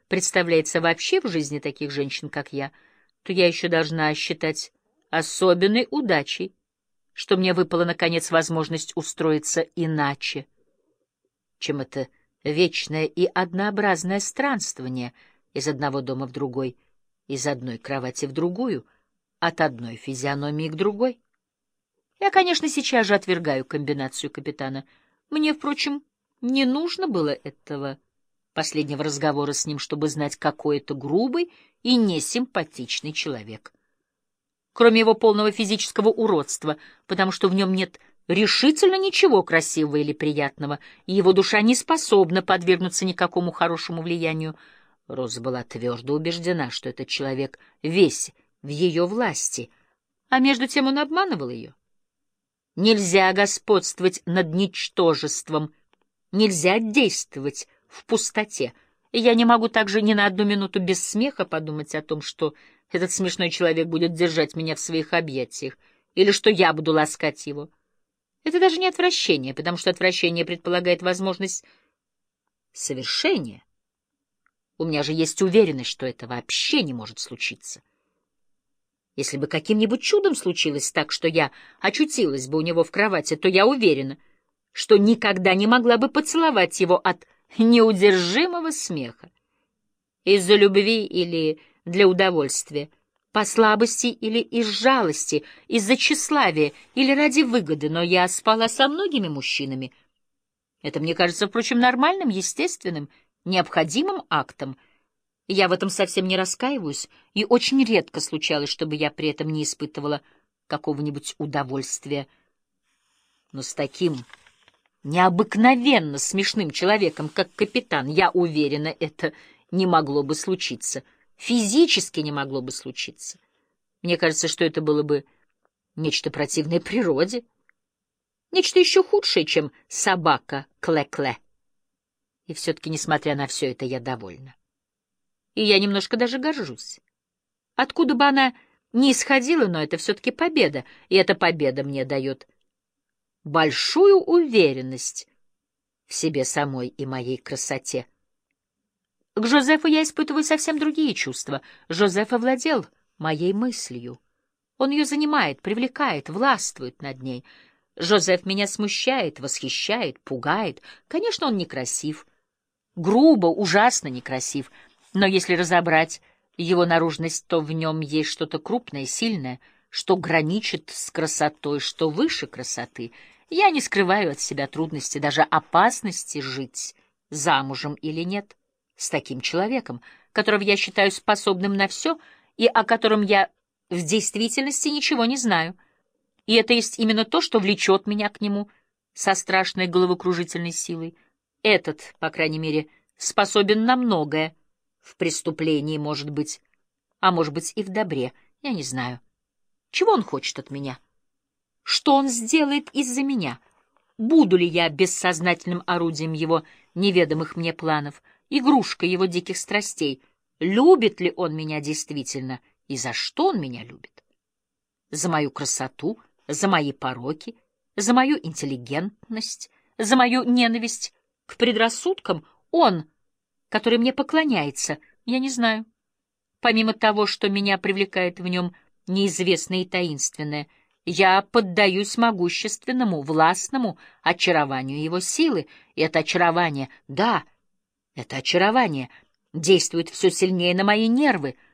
представляется вообще в жизни таких женщин, как я, то я еще должна считать особенной удачей, что мне выпала, наконец, возможность устроиться иначе, чем это вечное и однообразное странствование из одного дома в другой, из одной кровати в другую, от одной физиономии к другой. Я, конечно, сейчас же отвергаю комбинацию капитана. Мне, впрочем, не нужно было этого последнего разговора с ним, чтобы знать, какой это грубый и несимпатичный человек. Кроме его полного физического уродства, потому что в нем нет решительно ничего красивого или приятного, и его душа не способна подвергнуться никакому хорошему влиянию. Роза была твердо убеждена, что этот человек весь в ее власти, а между тем он обманывал ее. Нельзя господствовать над ничтожеством, нельзя действовать в пустоте. И я не могу также ни на одну минуту без смеха подумать о том, что этот смешной человек будет держать меня в своих объятиях, или что я буду ласкать его. Это даже не отвращение, потому что отвращение предполагает возможность совершения. У меня же есть уверенность, что это вообще не может случиться. Если бы каким-нибудь чудом случилось так, что я очутилась бы у него в кровати, то я уверена, что никогда не могла бы поцеловать его от неудержимого смеха. Из-за любви или для удовольствия, по слабости или из жалости, из-за тщеславия или ради выгоды, но я спала со многими мужчинами. Это мне кажется, впрочем, нормальным, естественным, необходимым актом. Я в этом совсем не раскаиваюсь, и очень редко случалось, чтобы я при этом не испытывала какого-нибудь удовольствия. Но с таким необыкновенно смешным человеком, как капитан, я уверена, это не могло бы случиться. Физически не могло бы случиться. Мне кажется, что это было бы нечто противное природе, нечто еще худшее, чем собака Кле-Кле. И все-таки, несмотря на все это, я довольна. И я немножко даже горжусь. Откуда бы она ни исходила, но это все-таки победа, и эта победа мне дает большую уверенность в себе самой и моей красоте. К Жозефу я испытываю совсем другие чувства. Жозеф овладел моей мыслью. Он ее занимает, привлекает, властвует над ней. Жозеф меня смущает, восхищает, пугает. Конечно, он некрасив. Грубо, ужасно некрасив. Но если разобрать его наружность, то в нем есть что-то крупное, сильное, что граничит с красотой, что выше красоты. Я не скрываю от себя трудности, даже опасности жить, замужем или нет, с таким человеком, которого я считаю способным на все и о котором я в действительности ничего не знаю. И это есть именно то, что влечет меня к нему со страшной головокружительной силой. Этот, по крайней мере, способен на многое, в преступлении, может быть, а может быть и в добре, я не знаю. Чего он хочет от меня? Что он сделает из-за меня? Буду ли я бессознательным орудием его неведомых мне планов, игрушкой его диких страстей? Любит ли он меня действительно и за что он меня любит? За мою красоту, за мои пороки, за мою интеллигентность, за мою ненависть к предрассудкам? Он, который мне поклоняется, я не знаю. Помимо того, что меня привлекает в нем неизвестное и таинственное, я поддаюсь могущественному, властному очарованию его силы, и это очарование, да, это очарование действует все сильнее на мои нервы,